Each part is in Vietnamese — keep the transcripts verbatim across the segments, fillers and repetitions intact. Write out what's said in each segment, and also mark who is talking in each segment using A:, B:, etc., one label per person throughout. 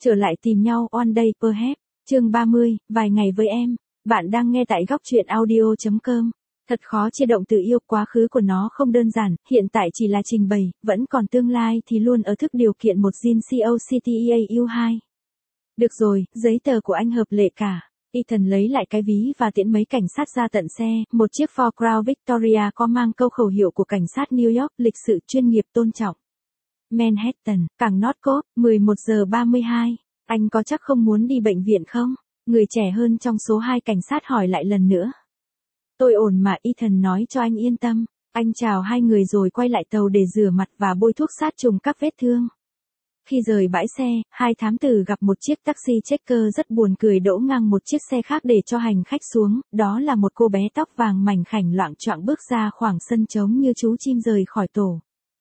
A: Trở lại tìm nhau One Day Perhaps, chương ba mươi, vài ngày với em. Bạn đang nghe tại góc truyện audio chấm com. Thật khó chia động từ yêu, quá khứ của nó không đơn giản, hiện tại chỉ là trình bày, vẫn còn tương lai thì luôn ở thức điều kiện một Jin Cocteau hai. Được rồi, giấy tờ của anh hợp lệ cả. Ethan lấy lại cái ví và tiễn mấy cảnh sát ra tận xe, một chiếc Ford Crown Victoria có mang câu khẩu hiệu của cảnh sát New York, lịch sự, chuyên nghiệp, tôn trọng. Manhattan, cảng Northcote, mười một giờ ba mươi hai. Anh có chắc không muốn đi bệnh viện không? Người trẻ hơn trong số hai cảnh sát hỏi lại lần nữa. Tôi ổn mà, Ethan nói cho anh yên tâm. Anh chào hai người rồi quay lại tàu để rửa mặt và bôi thuốc sát trùng các vết thương. Khi rời bãi xe, hai thám tử gặp một chiếc taxi checker rất buồn cười đỗ ngang một chiếc xe khác để cho hành khách xuống. Đó là một cô bé tóc vàng mảnh khảnh loạng choạng bước ra khoảng sân trống như chú chim rời khỏi tổ.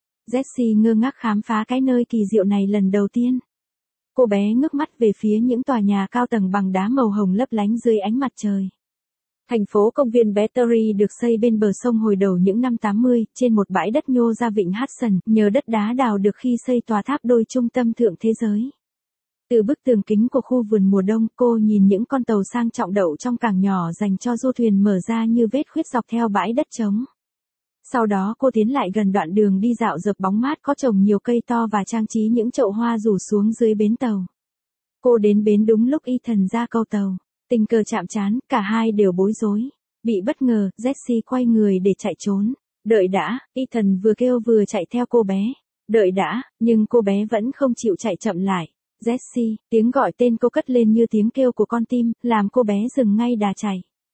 A: Jessie ngơ ngác khám phá cái nơi kỳ diệu này lần đầu tiên. Cô bé ngước mắt về phía những tòa nhà cao tầng bằng đá màu hồng lấp lánh dưới ánh mặt trời. Thành phố công viên Battery được xây bên bờ sông hồi đầu những năm tám mươi, trên một bãi đất nhô ra vịnh Hudson, nhờ đất đá đào được khi xây tòa tháp đôi trung tâm thượng thế giới. Từ bức tường kính của khu vườn mùa đông, cô nhìn những con tàu sang trọng đậu trong cảng nhỏ dành cho du thuyền mở ra như vết khuyết dọc theo bãi đất trống. Sau đó cô tiến lại gần đoạn đường đi dạo dợp bóng mát có trồng nhiều cây to và trang trí những chậu hoa rủ xuống dưới bến tàu. Cô đến bến đúng lúc Ethan ra câu tàu. Tình cờ chạm trán, cả hai đều bối rối. Bị bất ngờ, Jessie quay người để chạy trốn. Đợi đã, Ethan vừa kêu vừa chạy theo cô bé. Đợi đã, nhưng cô bé vẫn không chịu chạy chậm lại. Jessie, tiếng gọi tên cô cất lên như tiếng kêu của con tim, làm cô bé dừng ngay đà chạy.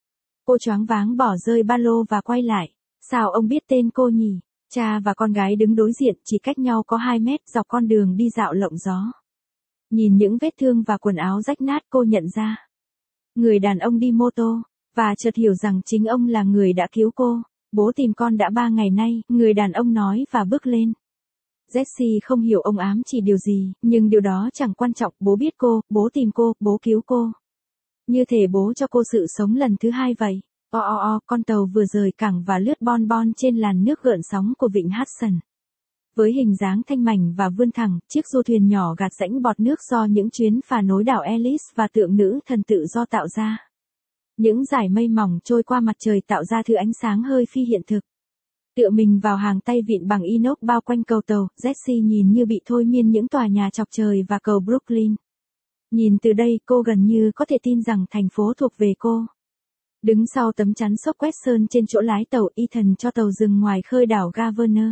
A: Cô choáng váng bỏ rơi ba lô và quay lại. Sao ông biết tên cô nhỉ? Cha và con gái đứng đối diện, chỉ cách nhau có hai mét dọc con đường đi dạo lộng gió. Nhìn những vết thương và quần áo rách nát cô nhận ra. Người đàn ông đi mô tô, và chợt hiểu rằng chính ông là người đã cứu cô. Bố tìm con đã ba ngày nay, người đàn ông nói và bước lên. Jessie không hiểu ông ám chỉ điều gì, nhưng điều đó chẳng quan trọng, bố biết cô, bố tìm cô, bố cứu cô. Như thể bố cho cô sự sống lần thứ hai vậy. O o o, con tàu vừa rời cảng và lướt bon bon trên làn nước gợn sóng của vịnh Hudson. Với hình dáng thanh mảnh và vươn thẳng, chiếc du thuyền nhỏ gạt rãnh bọt nước do những chuyến phà nối đảo Alice và tượng nữ thần tự do tạo ra. Những dải mây mỏng trôi qua mặt trời tạo ra thứ ánh sáng hơi phi hiện thực. Tựa mình vào hàng tay vịn bằng inox bao quanh cầu tàu, Jessie nhìn như bị thôi miên những tòa nhà chọc trời và cầu Brooklyn. Nhìn từ đây cô gần như có thể tin rằng thành phố thuộc về cô. Đứng sau tấm chắn xốp quét sơn trên chỗ lái tàu, Ethan cho tàu dừng ngoài khơi đảo Governor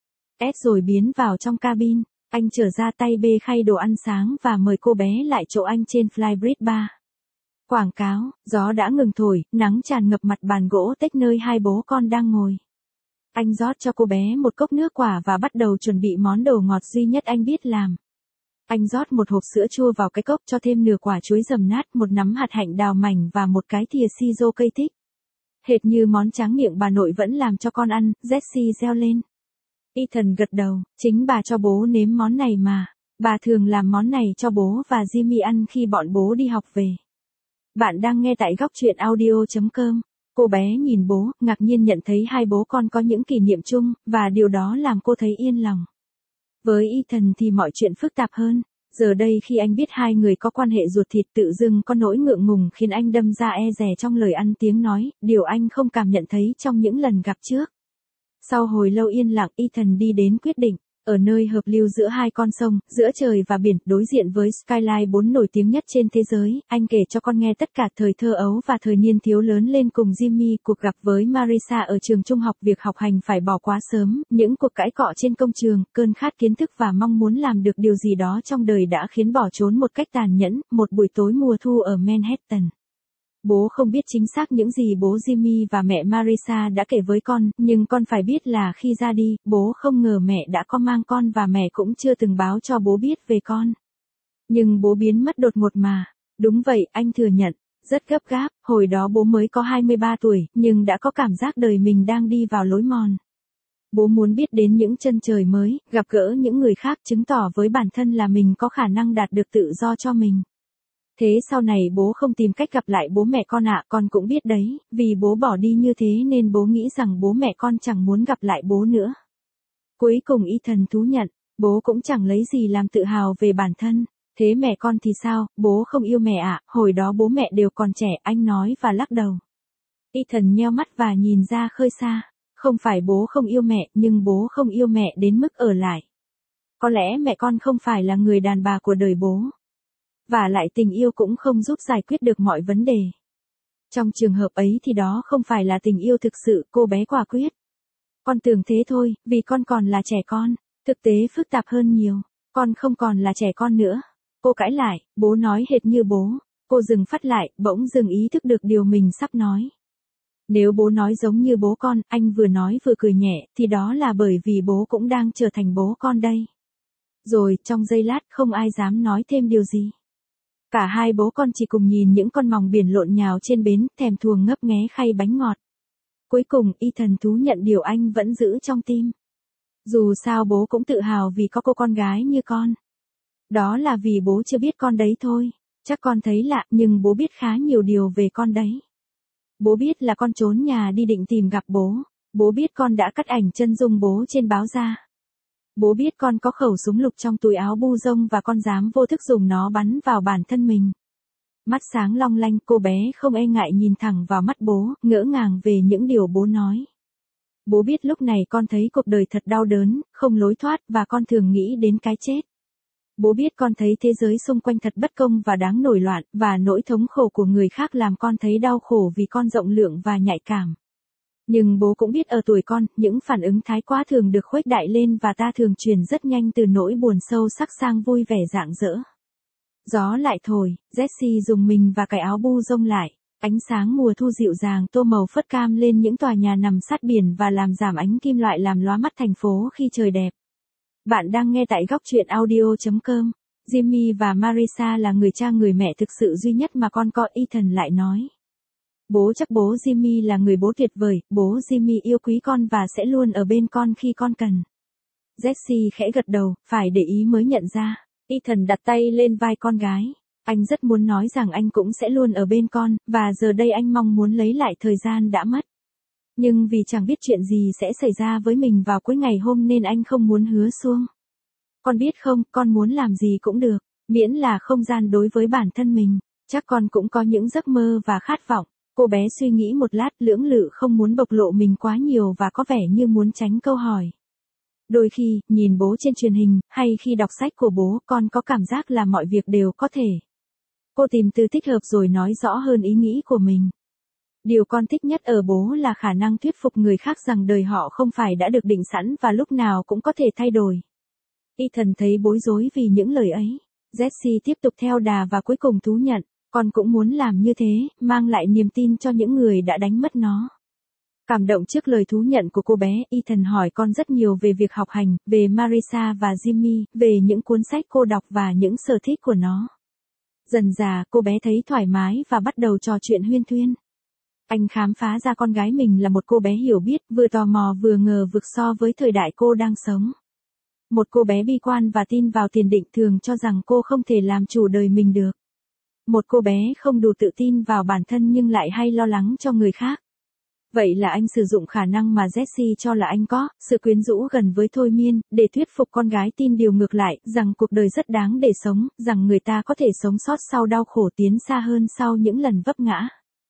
A: S rồi biến vào trong cabin. Anh trở ra tay bê khay đồ ăn sáng và mời cô bé lại chỗ anh trên Flybridge Bar. Quảng cáo, gió đã ngừng thổi, nắng tràn ngập mặt bàn gỗ tếch nơi hai bố con đang ngồi. Anh rót cho cô bé một cốc nước quả và bắt đầu chuẩn bị món đồ ngọt duy nhất anh biết làm. Anh rót một hộp sữa chua vào cái cốc, cho thêm nửa quả chuối dầm nát, một nắm hạt hạnh đào mảnh và một cái thìa si rô cây thích. Hệt như món tráng miệng bà nội vẫn làm cho con ăn, Jessie reo lên. Ethan gật đầu, chính bà cho bố nếm món này mà. Bà thường làm món này cho bố và Jimmy ăn khi bọn bố đi học về. Bạn đang nghe tại góc truyện audio chấm com. Cô bé nhìn bố, ngạc nhiên nhận thấy hai bố con có những kỷ niệm chung, và điều đó làm cô thấy yên lòng. Với Ethan thì mọi chuyện phức tạp hơn. Giờ đây khi anh biết hai người có quan hệ ruột thịt, tự dưng có nỗi ngượng ngùng khiến anh đâm ra e dè trong lời ăn tiếng nói, điều anh không cảm nhận thấy trong những lần gặp trước. Sau hồi lâu yên lặng, Ethan đi đến quyết định. Ở nơi hợp lưu giữa hai con sông, giữa trời và biển, đối diện với skyline bốn nổi tiếng nhất trên thế giới, anh kể cho con nghe tất cả thời thơ ấu và thời niên thiếu lớn lên cùng Jimmy, cuộc gặp với Marissa ở trường trung học, việc học hành phải bỏ quá sớm, những cuộc cãi cọ trên công trường, cơn khát kiến thức và mong muốn làm được điều gì đó trong đời đã khiến bỏ trốn một cách tàn nhẫn, một buổi tối mùa thu ở Manhattan. Bố không biết chính xác những gì bố Jimmy và mẹ Marissa đã kể với con, nhưng con phải biết là khi ra đi, bố không ngờ mẹ đã có mang con và mẹ cũng chưa từng báo cho bố biết về con. Nhưng bố biến mất đột ngột mà. Đúng vậy, anh thừa nhận. Rất gấp gáp, hồi đó bố mới có hai mươi ba tuổi, nhưng đã có cảm giác đời mình đang đi vào lối mòn. Bố muốn biết đến những chân trời mới, gặp gỡ những người khác, chứng tỏ với bản thân là mình có khả năng đạt được tự do cho mình. Thế sau này bố không tìm cách gặp lại bố mẹ con ạ, con cũng biết đấy, vì bố bỏ đi như thế nên bố nghĩ rằng bố mẹ con chẳng muốn gặp lại bố nữa. Cuối cùng Ethan thú nhận, bố cũng chẳng lấy gì làm tự hào về bản thân. Thế mẹ con thì sao, bố không yêu mẹ ạ, hồi đó bố mẹ đều còn trẻ, anh nói và lắc đầu. Ethan nheo mắt và nhìn ra khơi xa. Không phải bố không yêu mẹ, nhưng bố không yêu mẹ đến mức ở lại. Có lẽ mẹ con không phải là người đàn bà của đời bố. Và lại tình yêu cũng không giúp giải quyết được mọi vấn đề. Trong trường hợp ấy thì đó không phải là tình yêu thực sự, cô bé quả quyết. Con tưởng thế thôi, vì con còn là trẻ con. Thực tế phức tạp hơn nhiều. Con không còn là trẻ con nữa. Cô cãi lại, bố nói hệt như bố. Cô dừng phát lại, bỗng dừng ý thức được điều mình sắp nói. Nếu bố nói giống như bố con, anh vừa nói vừa cười nhẹ, thì đó là bởi vì bố cũng đang trở thành bố con đây. Rồi, trong giây lát không ai dám nói thêm điều gì. Cả hai bố con chỉ cùng nhìn những con mòng biển lộn nhào trên bến, thèm thuồng ngấp nghé khay bánh ngọt. Cuối cùng, Ethan thú nhận điều anh vẫn giữ trong tim. Dù sao bố cũng tự hào vì có cô con gái như con. Đó là vì bố chưa biết con đấy thôi. Chắc con thấy lạ, nhưng bố biết khá nhiều điều về con đấy. Bố biết là con trốn nhà đi định tìm gặp bố. Bố biết con đã cắt ảnh chân dung bố trên báo ra. Bố biết con có khẩu súng lục trong túi áo bu rông và con dám vô thức dùng nó bắn vào bản thân mình. Mắt sáng long lanh, cô bé không e ngại nhìn thẳng vào mắt bố, ngỡ ngàng về những điều bố nói. Bố biết lúc này con thấy cuộc đời thật đau đớn, không lối thoát và con thường nghĩ đến cái chết. Bố biết con thấy thế giới xung quanh thật bất công và đáng nổi loạn, và nỗi thống khổ của người khác làm con thấy đau khổ vì con rộng lượng và nhạy cảm. Nhưng bố cũng biết ở tuổi con, những phản ứng thái quá thường được khuếch đại lên và ta thường chuyển rất nhanh từ nỗi buồn sâu sắc sang vui vẻ rạng rỡ. Gió lại thổi, Jessie dùng mình và cái áo bu rông lại. Ánh sáng mùa thu dịu dàng tô màu phớt cam lên những tòa nhà nằm sát biển và làm giảm ánh kim loại làm lóa mắt thành phố khi trời đẹp. Bạn đang nghe tại góc truyện audio chấm com. Jimmy và Marissa là người cha người mẹ thực sự duy nhất mà con có, Ethan lại nói. Bố chắc bố Jimmy là người bố tuyệt vời, bố Jimmy yêu quý con và sẽ luôn ở bên con khi con cần. Jessie khẽ gật đầu, phải để ý mới nhận ra. Ethan đặt tay lên vai con gái. Anh rất muốn nói rằng anh cũng sẽ luôn ở bên con, và giờ đây anh mong muốn lấy lại thời gian đã mất. Nhưng vì chẳng biết chuyện gì sẽ xảy ra với mình vào cuối ngày hôm nên anh không muốn hứa suông. Con biết không, con muốn làm gì cũng được, miễn là không gian đối với bản thân mình. Chắc con cũng có những giấc mơ và khát vọng. Cô bé suy nghĩ một lát, lưỡng lự không muốn bộc lộ mình quá nhiều và có vẻ như muốn tránh câu hỏi. Đôi khi, nhìn bố trên truyền hình, hay khi đọc sách của bố, con có cảm giác là mọi việc đều có thể. Cô tìm từ thích hợp rồi nói rõ hơn ý nghĩ của mình. Điều con thích nhất ở bố là khả năng thuyết phục người khác rằng đời họ không phải đã được định sẵn và lúc nào cũng có thể thay đổi. Ethan thấy bối rối vì những lời ấy. Jessie tiếp tục theo đà và cuối cùng thú nhận, con cũng muốn làm như thế, mang lại niềm tin cho những người đã đánh mất nó. Cảm động trước lời thú nhận của cô bé, Ethan hỏi con rất nhiều về việc học hành, về Marissa và Jimmy, về những cuốn sách cô đọc và những sở thích của nó. Dần dà, cô bé thấy thoải mái và bắt đầu trò chuyện huyên thuyên. Anh khám phá ra con gái mình là một cô bé hiểu biết, vừa tò mò vừa ngờ vực so với thời đại cô đang sống. Một cô bé bi quan và tin vào tiền định thường cho rằng cô không thể làm chủ đời mình được. Một cô bé không đủ tự tin vào bản thân nhưng lại hay lo lắng cho người khác. Vậy là anh sử dụng khả năng mà Jessie cho là anh có, sự quyến rũ gần với thôi miên, để thuyết phục con gái tin điều ngược lại, rằng cuộc đời rất đáng để sống, rằng người ta có thể sống sót sau đau khổ tiến xa hơn sau những lần vấp ngã.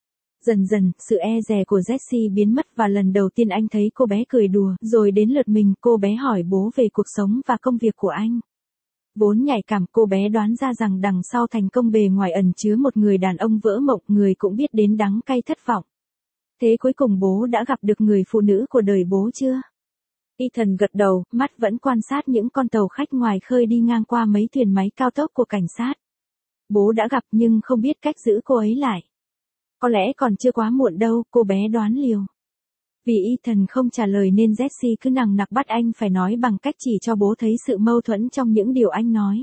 A: Dần dần, sự e dè của Jessie biến mất và lần đầu tiên anh thấy cô bé cười đùa, rồi đến lượt mình, cô bé hỏi bố về cuộc sống và công việc của anh. Vốn nhạy cảm, cô bé đoán ra rằng đằng sau thành công bề ngoài ẩn chứa một người đàn ông vỡ mộng, người cũng biết đến đắng cay thất vọng. Thế cuối cùng bố đã gặp được người phụ nữ của đời bố chưa? Ethan gật đầu, mắt vẫn quan sát những con tàu khách ngoài khơi đi ngang qua mấy thuyền máy cao tốc của cảnh sát. Bố đã gặp nhưng không biết cách giữ cô ấy lại. Có lẽ còn chưa quá muộn đâu, cô bé đoán liều. Vì Ethan không trả lời nên Jessie cứ nằng nặc bắt anh phải nói bằng cách chỉ cho bố thấy sự mâu thuẫn trong những điều anh nói.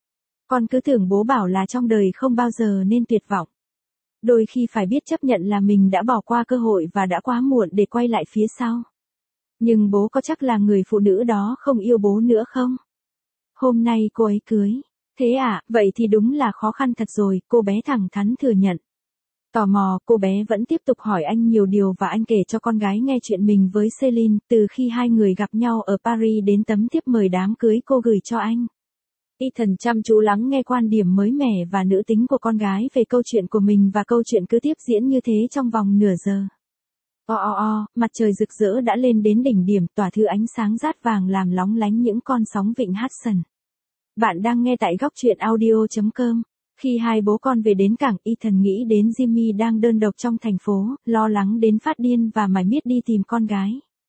A: Con cứ tưởng bố bảo là trong đời không bao giờ nên tuyệt vọng. Đôi khi phải biết chấp nhận là mình đã bỏ qua cơ hội và đã quá muộn để quay lại phía sau. Nhưng bố có chắc là người phụ nữ đó không yêu bố nữa không? Hôm nay cô ấy cưới. Thế à, vậy thì đúng là khó khăn thật rồi, cô bé thẳng thắn thừa nhận. Tò mò, cô bé vẫn tiếp tục hỏi anh nhiều điều và anh kể cho con gái nghe chuyện mình với Celine, từ khi hai người gặp nhau ở Paris đến tấm thiếp mời đám cưới cô gửi cho anh. Ethan chăm chú lắng nghe quan điểm mới mẻ và nữ tính của con gái về câu chuyện của mình và câu chuyện cứ tiếp diễn như thế trong vòng nửa giờ. O o o, mặt trời rực rỡ đã lên đến đỉnh điểm, tỏa thứ ánh sáng rát vàng làm lóng lánh những con sóng vịnh Hudson. Bạn đang nghe tại góc truyện audio chấm com. Khi hai bố con về đến cảng, Ethan nghĩ đến Jimmy đang đơn độc trong thành phố, lo lắng đến phát điên và mải miết đi tìm con gái.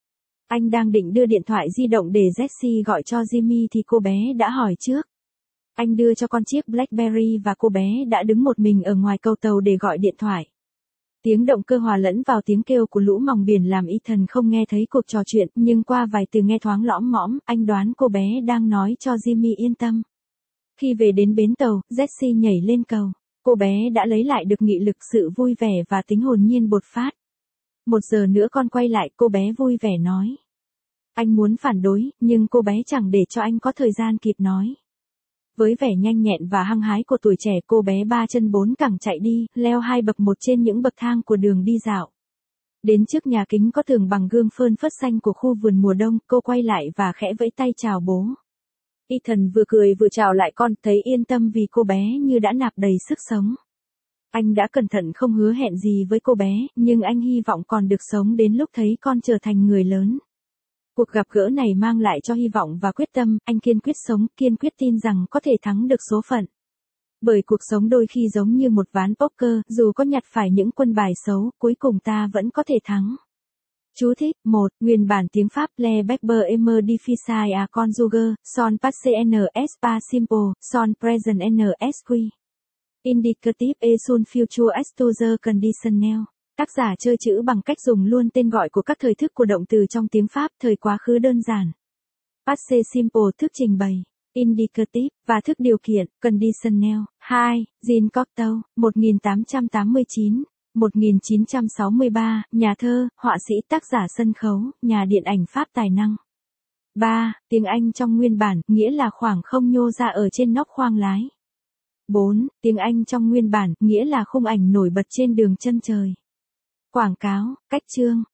A: Anh đang định đưa điện thoại di động để Jessie gọi cho Jimmy thì cô bé đã hỏi trước. Anh đưa cho con chiếc BlackBerry và cô bé đã đứng một mình ở ngoài cầu tàu để gọi điện thoại. Tiếng động cơ hòa lẫn vào tiếng kêu của lũ mòng biển làm Ethan không nghe thấy cuộc trò chuyện, nhưng qua vài từ nghe thoáng lõm mõm, anh đoán cô bé đang nói cho Jimmy yên tâm. Khi về đến bến tàu, Jessie nhảy lên cầu. Cô bé đã lấy lại được nghị lực, sự vui vẻ và tính hồn nhiên bột phát. Một giờ nữa con quay lại, cô bé vui vẻ nói. Anh muốn phản đối, nhưng cô bé chẳng để cho anh có thời gian kịp nói. Với vẻ nhanh nhẹn và hăng hái của tuổi trẻ, cô bé ba chân bốn cẳng chạy đi, leo hai bậc một trên những bậc thang của đường đi dạo. Đến trước nhà kính có tường bằng gương phơn phất xanh của khu vườn mùa đông, cô quay lại và khẽ vẫy tay chào bố. Ethan vừa cười vừa chào lại con, thấy yên tâm vì cô bé như đã nạp đầy sức sống. Anh đã cẩn thận không hứa hẹn gì với cô bé, nhưng anh hy vọng còn được sống đến lúc thấy con trở thành người lớn. Cuộc gặp gỡ này mang lại cho hy vọng và quyết tâm, anh kiên quyết sống, kiên quyết tin rằng có thể thắng được số phận. Bởi cuộc sống đôi khi giống như một ván poker, dù có nhặt phải những quân bài xấu, cuối cùng ta vẫn có thể thắng. Chú thích: một. Nguyên bản tiếng Pháp Le Verbe me difficile à conjuguer, son passé n'est pas simple, son présent n'est que indicatif et son futur est toujours conditionnel. Tác giả chơi chữ bằng cách dùng luôn tên gọi của các thời thức của động từ trong tiếng Pháp, thời quá khứ đơn giản. Passé simple thức trình bày, indicative và thức điều kiện, conditionnel. hai. Jean Cocteau, một nghìn tám trăm tám mươi chín đến một nghìn chín trăm sáu mươi ba, nhà thơ, họa sĩ, tác giả sân khấu, nhà điện ảnh Pháp tài năng. ba. Tiếng Anh trong nguyên bản, nghĩa là khoảng không nhô ra ở trên nóc khoang lái. bốn. Tiếng Anh trong nguyên bản, nghĩa là khung ảnh nổi bật trên đường chân trời. Quảng cáo, cách chương.